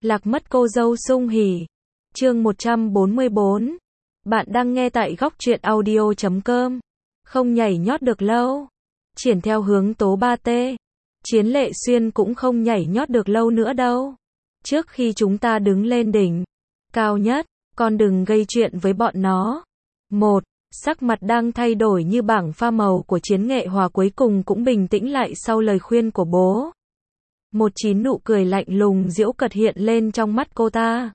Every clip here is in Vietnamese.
Lạc mất cô dâu sung hỉ. Chương 144. Bạn đang nghe tại góc truyện audio.com. Không nhảy nhót được lâu. Triển theo hướng tố 3T. Chiến Lệ Xuyên cũng không nhảy nhót được lâu nữa đâu. Trước khi chúng ta đứng lên đỉnh cao nhất, con đừng gây chuyện với bọn nó. Sắc mặt đang thay đổi như bảng pha màu của Chiến Nghệ Hòa cuối cùng cũng bình tĩnh lại sau lời khuyên của bố. Nụ cười lạnh lùng giễu cợt hiện lên trong mắt cô ta.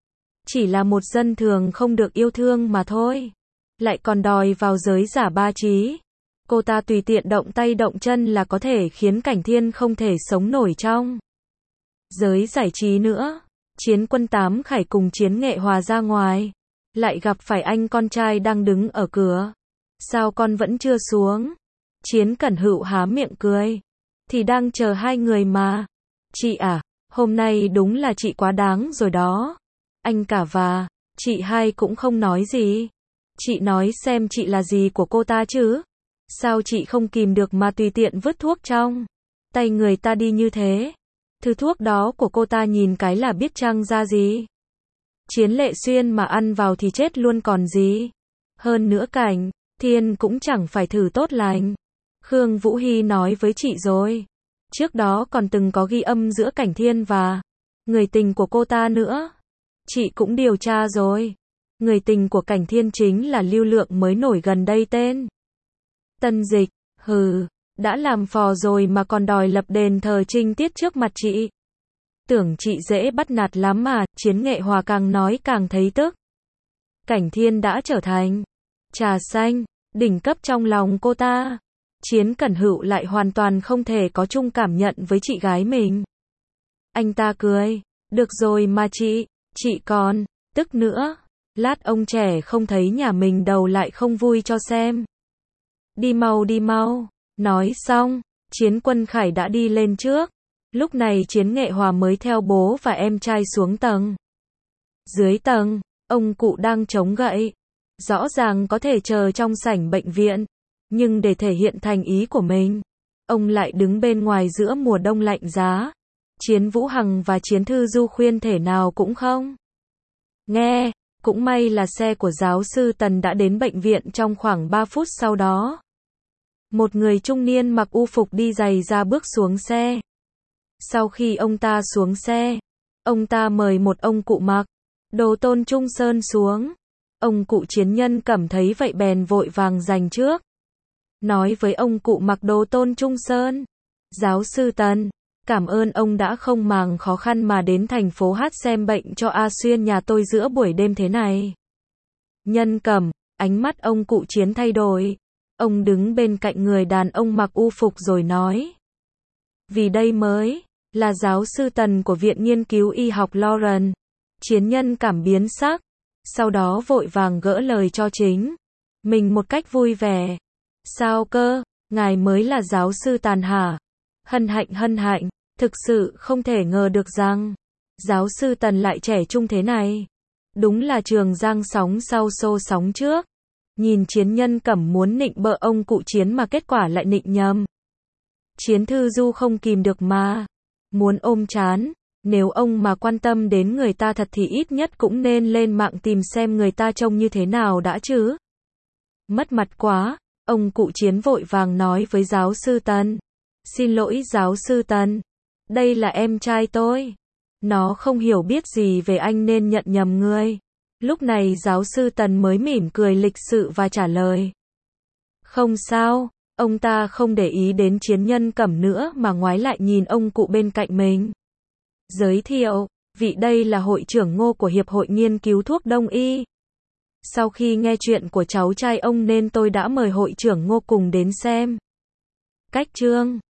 Chỉ là một dân thường không được yêu thương mà thôi. Lại còn đòi vào giới giả ba trí. Cô ta tùy tiện động tay động chân là có thể khiến Cảnh Thiên không thể sống nổi trong giới giải trí nữa. Chiến Quân Tám Khải cùng Chiến Nghệ Hòa ra ngoài. Lại gặp phải anh con trai đang đứng ở cửa. Sao con vẫn chưa xuống? Chiến Cẩn Hựu há miệng cười. Thì đang chờ hai người mà. Chị à, hôm nay đúng là chị quá đáng rồi đó. Anh cả và chị hai cũng không nói gì. Chị nói xem chị là gì của cô ta chứ? Sao chị không kìm được mà tùy tiện vứt thuốc trong tay người ta đi như thế? Thứ thuốc đó của cô ta nhìn cái là biết chăng ra gì? Chiến Lệ Xuyên mà ăn vào thì chết luôn còn gì. Hơn nữa Cảnh Thiên cũng chẳng phải thử tốt lành. Khương Vũ Hy nói với chị rồi. Trước đó còn từng có ghi âm giữa Cảnh Thiên và người tình của cô ta nữa. Chị cũng điều tra rồi. Người tình của Cảnh Thiên chính là Lưu Lượng mới nổi gần đây tên Tân Dịch. Hừ, đã làm phò rồi mà còn đòi lập đền thờ trinh tiết trước mặt chị. Tưởng chị dễ bắt nạt lắm mà. Chiến Nghệ Hòa càng nói càng thấy tức. Cảnh Thiên đã trở thành trà xanh đỉnh cấp trong lòng cô ta. Chiến Cẩn Hựu lại hoàn toàn không thể có chung cảm nhận với chị gái mình. Anh ta cười. Được rồi mà chị còn tức nữa. Lát ông trẻ không thấy nhà mình đầu lại không vui cho xem. Đi mau. Nói xong, Chiến Quân Khải đã đi lên trước. Lúc này Chiến Nghệ Hòa mới theo bố và em trai xuống tầng. Dưới tầng, ông cụ đang chống gậy. Rõ ràng có thể chờ trong sảnh bệnh viện. Nhưng để thể hiện thành ý của mình, ông lại đứng bên ngoài giữa mùa đông lạnh giá. Chiến Vũ Hằng và Chiến Thư Du khuyên thể nào cũng không nghe. Cũng may là xe của giáo sư Tần đã đến bệnh viện trong khoảng 3 phút sau đó. Một người trung niên mặc u phục đi giày ra bước xuống xe. Sau khi ông ta xuống xe, ông ta mời một ông cụ mặc đồ Tôn Trung Sơn xuống. Ông cụ Chiến Nhân Cẩm thấy vậy bèn vội vàng giành trước. Nói với ông cụ mặc đồ Tôn Trung Sơn. Giáo sư Tần, cảm ơn ông đã không màng khó khăn mà đến thành phố Hát xem bệnh cho A Xuyên nhà tôi giữa buổi đêm thế này. Nhân Cẩm, ánh mắt ông cụ Chiến thay đổi. Ông đứng bên cạnh người đàn ông mặc u phục rồi nói. Vì đây mới là giáo sư Tần của Viện Nghiên cứu Y học Lawrence. Chiến Nhân Cảm biến sắc. Sau đó vội vàng gỡ lời cho chính mình một cách vui vẻ. Sao cơ, ngài mới là giáo sư Tần hả? Hân hạnh, thực sự không thể ngờ được rằng giáo sư Tần lại trẻ trung thế này. Đúng là Trường Giang sóng sau xô sóng trước. Nhìn Chiến Nhân Cẩm muốn nịnh bợ ông cụ Chiến mà kết quả lại nịnh nhầm. Chiến Thư Du không kìm được mà muốn ôm chán. Nếu ông mà quan tâm đến người ta thật thì ít nhất cũng nên lên mạng tìm xem người ta trông như thế nào đã chứ. Mất mặt quá. Ông cụ Chiến vội vàng nói với giáo sư Tần. Xin lỗi giáo sư Tần. Đây là em trai tôi. Nó không hiểu biết gì về anh nên nhận nhầm người. Lúc này giáo sư Tần mới mỉm cười lịch sự và trả lời. Không sao. Ông ta không để ý đến Chiến Nhân Cẩm nữa mà ngoái lại nhìn ông cụ bên cạnh mình. Giới thiệu, vị đây là hội trưởng Ngô của Hiệp hội Nghiên cứu Thuốc Đông Y. Sau khi nghe chuyện của cháu trai ông nên tôi đã mời hội trưởng Ngô cùng đến xem. Cách chương